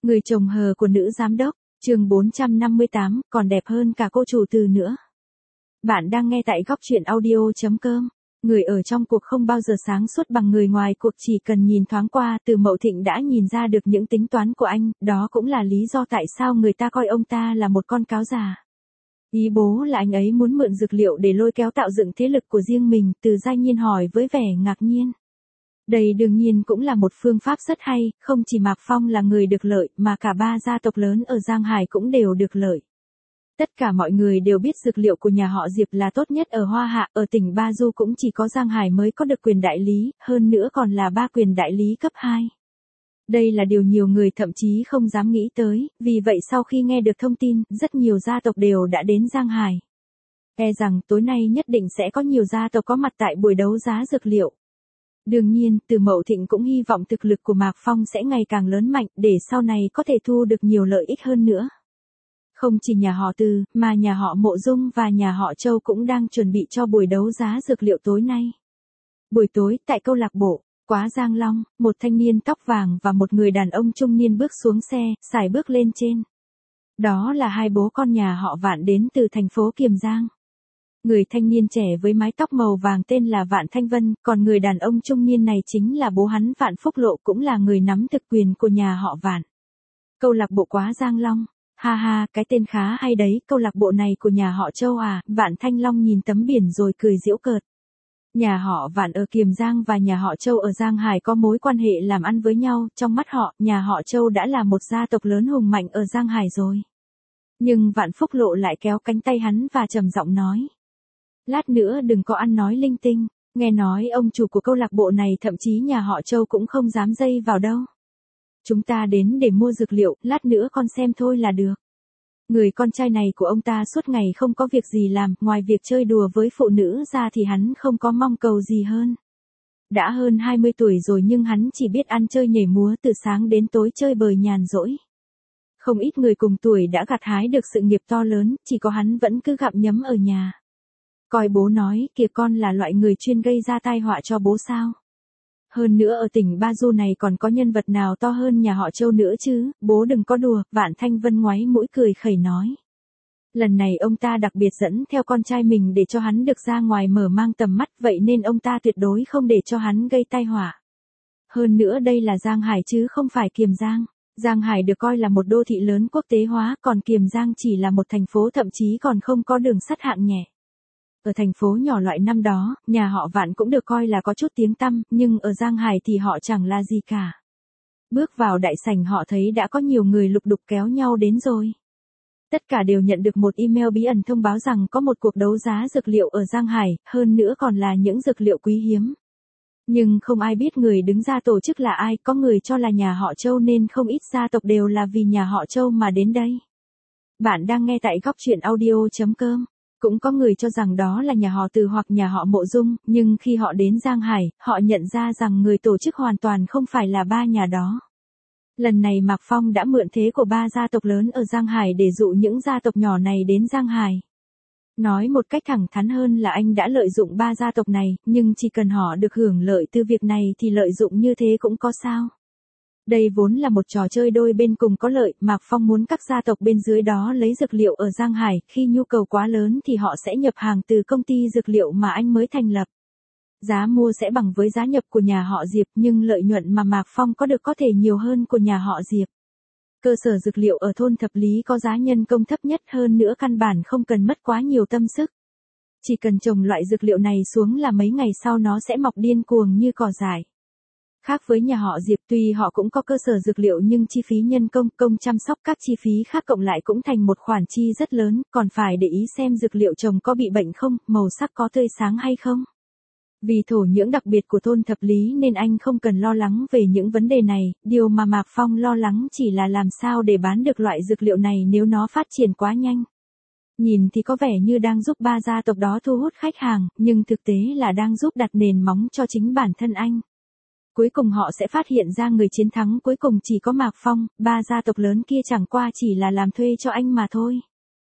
Người chồng hờ của nữ giám đốc, chương 458, còn đẹp hơn cả cô chủ từ nữa. Bạn đang nghe tại góc truyện audio.com. Người ở trong cuộc không bao giờ sáng suốt bằng người ngoài cuộc, chỉ cần nhìn thoáng qua, Từ Mậu Thịnh đã nhìn ra được những tính toán của anh, đó cũng là lý do tại sao người ta coi ông ta là một con cáo già. Ý bố là anh ấy muốn mượn dược liệu để lôi kéo tạo dựng thế lực của riêng mình, Từ Giai Nhiên hỏi với vẻ ngạc nhiên. Đây đương nhiên cũng là một phương pháp rất hay, không chỉ Mạc Phong là người được lợi, mà cả ba gia tộc lớn ở Giang Hải cũng đều được lợi. Tất cả mọi người đều biết dược liệu của nhà họ Diệp là tốt nhất ở Hoa Hạ, ở tỉnh Ba Du cũng chỉ có Giang Hải mới có được quyền đại lý, hơn nữa còn là 3 quyền đại lý cấp 2. Đây là điều nhiều người thậm chí không dám nghĩ tới, vì vậy sau khi nghe được thông tin, rất nhiều gia tộc đều đã đến Giang Hải. E rằng tối nay nhất định sẽ có nhiều gia tộc có mặt tại buổi đấu giá dược liệu. Đương nhiên, Từ Mậu Thịnh cũng hy vọng thực lực của Mạc Phong sẽ ngày càng lớn mạnh, để sau này có thể thu được nhiều lợi ích hơn nữa. Không chỉ nhà họ Từ, mà nhà họ Mộ Dung và nhà họ Châu cũng đang chuẩn bị cho buổi đấu giá dược liệu tối nay. Buổi tối, tại câu lạc bộ Quá Giang Long, một thanh niên tóc vàng và một người đàn ông trung niên bước xuống xe, sải bước lên trên. Đó là hai bố con nhà họ Vạn đến từ thành phố Kiềm Giang. Người thanh niên trẻ với mái tóc màu vàng tên là Vạn Thanh Vân, còn người đàn ông trung niên này chính là bố hắn Vạn Phúc Lộ, cũng là người nắm thực quyền của nhà họ Vạn. Câu lạc bộ Quá Giang Long. Ha ha, cái tên khá hay đấy, câu lạc bộ này của nhà họ Châu à? Vạn Thanh Long nhìn tấm biển rồi cười giễu cợt. Nhà họ Vạn ở Kiềm Giang và nhà họ Châu ở Giang Hải có mối quan hệ làm ăn với nhau, trong mắt họ, nhà họ Châu đã là một gia tộc lớn hùng mạnh ở Giang Hải rồi. Nhưng Vạn Phúc Lộ lại kéo cánh tay hắn và trầm giọng nói. Lát nữa đừng có ăn nói linh tinh, nghe nói ông chủ của câu lạc bộ này thậm chí nhà họ Châu cũng không dám dây vào đâu. Chúng ta đến để mua dược liệu, lát nữa con xem thôi là được. Người con trai này của ông ta suốt ngày không có việc gì làm, ngoài việc chơi đùa với phụ nữ ra thì hắn không có mong cầu gì hơn. Đã hơn 20 tuổi rồi nhưng hắn chỉ biết ăn chơi nhảy múa từ sáng đến tối, chơi bời nhàn rỗi. Không ít người cùng tuổi đã gặt hái được sự nghiệp to lớn, chỉ có hắn vẫn cứ gặm nhấm ở nhà. Coi bố nói, kìa con là loại người chuyên gây ra tai họa cho bố sao. Hơn nữa ở tỉnh Ba Du này còn có nhân vật nào to hơn nhà họ Châu nữa chứ, bố đừng có đùa, Vạn Thanh Vân ngoáy mũi cười khẩy nói. Lần này ông ta đặc biệt dẫn theo con trai mình để cho hắn được ra ngoài mở mang tầm mắt, vậy nên ông ta tuyệt đối không để cho hắn gây tai họa. Hơn nữa đây là Giang Hải chứ không phải Kiềm Giang. Giang Hải được coi là một đô thị lớn quốc tế hóa, còn Kiềm Giang chỉ là một thành phố, thậm chí còn không có đường sắt hạng nhẹ. Ở thành phố nhỏ loại năm đó, nhà họ Vạn cũng được coi là có chút tiếng tăm, nhưng ở Giang Hải thì họ chẳng là gì cả. Bước vào đại sảnh họ thấy đã có nhiều người lục đục kéo nhau đến rồi. Tất cả đều nhận được một email bí ẩn thông báo rằng có một cuộc đấu giá dược liệu ở Giang Hải, hơn nữa còn là những dược liệu quý hiếm. Nhưng không ai biết người đứng ra tổ chức là ai, có người cho là nhà họ Châu nên không ít gia tộc đều là vì nhà họ Châu mà đến đây. Bạn đang nghe tại góc truyện audio.com. Cũng có người cho rằng đó là nhà họ Từ hoặc nhà họ Mộ Dung, nhưng khi họ đến Giang Hải, họ nhận ra rằng người tổ chức hoàn toàn không phải là ba nhà đó. Lần này Mạc Phong đã mượn thế của ba gia tộc lớn ở Giang Hải để dụ những gia tộc nhỏ này đến Giang Hải. Nói một cách thẳng thắn hơn là anh đã lợi dụng ba gia tộc này, nhưng chỉ cần họ được hưởng lợi từ việc này thì lợi dụng như thế cũng có sao. Đây vốn là một trò chơi đôi bên cùng có lợi, Mạc Phong muốn các gia tộc bên dưới đó lấy dược liệu ở Giang Hải, khi nhu cầu quá lớn thì họ sẽ nhập hàng từ công ty dược liệu mà anh mới thành lập. Giá mua sẽ bằng với giá nhập của nhà họ Diệp, nhưng lợi nhuận mà Mạc Phong có được có thể nhiều hơn của nhà họ Diệp. Cơ sở dược liệu ở thôn Thập Lý có giá nhân công thấp nhất, hơn nữa căn bản không cần mất quá nhiều tâm sức. Chỉ cần trồng loại dược liệu này xuống là mấy ngày sau nó sẽ mọc điên cuồng như cỏ dại. Khác với nhà họ Diệp, tuy họ cũng có cơ sở dược liệu nhưng chi phí nhân công chăm sóc các chi phí khác cộng lại cũng thành một khoản chi rất lớn, còn phải để ý xem dược liệu trồng có bị bệnh không, màu sắc có tươi sáng hay không. Vì thổ nhưỡng đặc biệt của thôn Thập Lý nên anh không cần lo lắng về những vấn đề này, điều mà Mạc Phong lo lắng chỉ là làm sao để bán được loại dược liệu này nếu nó phát triển quá nhanh. Nhìn thì có vẻ như đang giúp ba gia tộc đó thu hút khách hàng, nhưng thực tế là đang giúp đặt nền móng cho chính bản thân anh. Cuối cùng họ sẽ phát hiện ra người chiến thắng cuối cùng chỉ có Mạc Phong, ba gia tộc lớn kia chẳng qua chỉ là làm thuê cho anh mà thôi.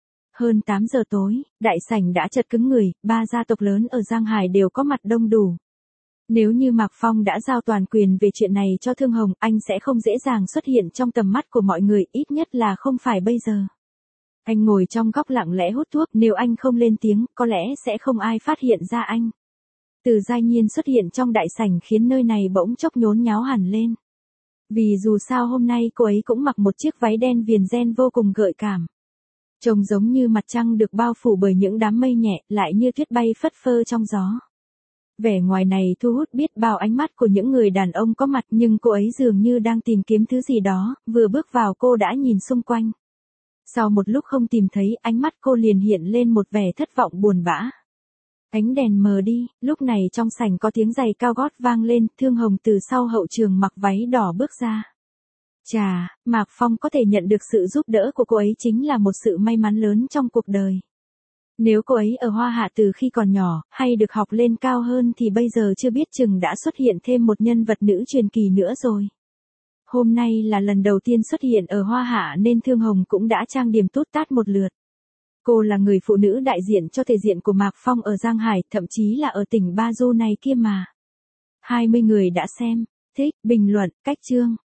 Hơn 8 giờ tối, đại sảnh đã chật cứng người, ba gia tộc lớn ở Giang Hải đều có mặt đông đủ. Nếu như Mạc Phong đã giao toàn quyền về chuyện này cho Thương Hồng, anh sẽ không dễ dàng xuất hiện trong tầm mắt của mọi người, ít nhất là không phải bây giờ. Anh ngồi trong góc lặng lẽ hút thuốc, nếu anh không lên tiếng, có lẽ sẽ không ai phát hiện ra anh. Từ Giai Nhiên xuất hiện trong đại sảnh khiến nơi này bỗng chốc nhốn nháo hẳn lên. Vì dù sao hôm nay cô ấy cũng mặc một chiếc váy đen viền ren vô cùng gợi cảm. Trông giống như mặt trăng được bao phủ bởi những đám mây nhẹ, lại như tuyết bay phất phơ trong gió. Vẻ ngoài này thu hút biết bao ánh mắt của những người đàn ông có mặt, nhưng cô ấy dường như đang tìm kiếm thứ gì đó, vừa bước vào cô đã nhìn xung quanh. Sau một lúc không tìm thấy, ánh mắt cô liền hiện lên một vẻ thất vọng buồn bã. Ánh đèn mờ đi, lúc này trong sảnh có tiếng giày cao gót vang lên, Thương Hồng từ sau hậu trường mặc váy đỏ bước ra. Chà, Mạc Phong có thể nhận được sự giúp đỡ của cô ấy chính là một sự may mắn lớn trong cuộc đời. Nếu cô ấy ở Hoa Hạ từ khi còn nhỏ, hay được học lên cao hơn thì bây giờ chưa biết chừng đã xuất hiện thêm một nhân vật nữ truyền kỳ nữa rồi. Hôm nay là lần đầu tiên xuất hiện ở Hoa Hạ nên Thương Hồng cũng đã trang điểm tút tát một lượt. Cô là người phụ nữ đại diện cho thể diện của Mạc Phong ở Giang Hải, thậm chí là ở tỉnh Ba Du này kia mà. 20 người đã xem, thích, bình luận, cách chương.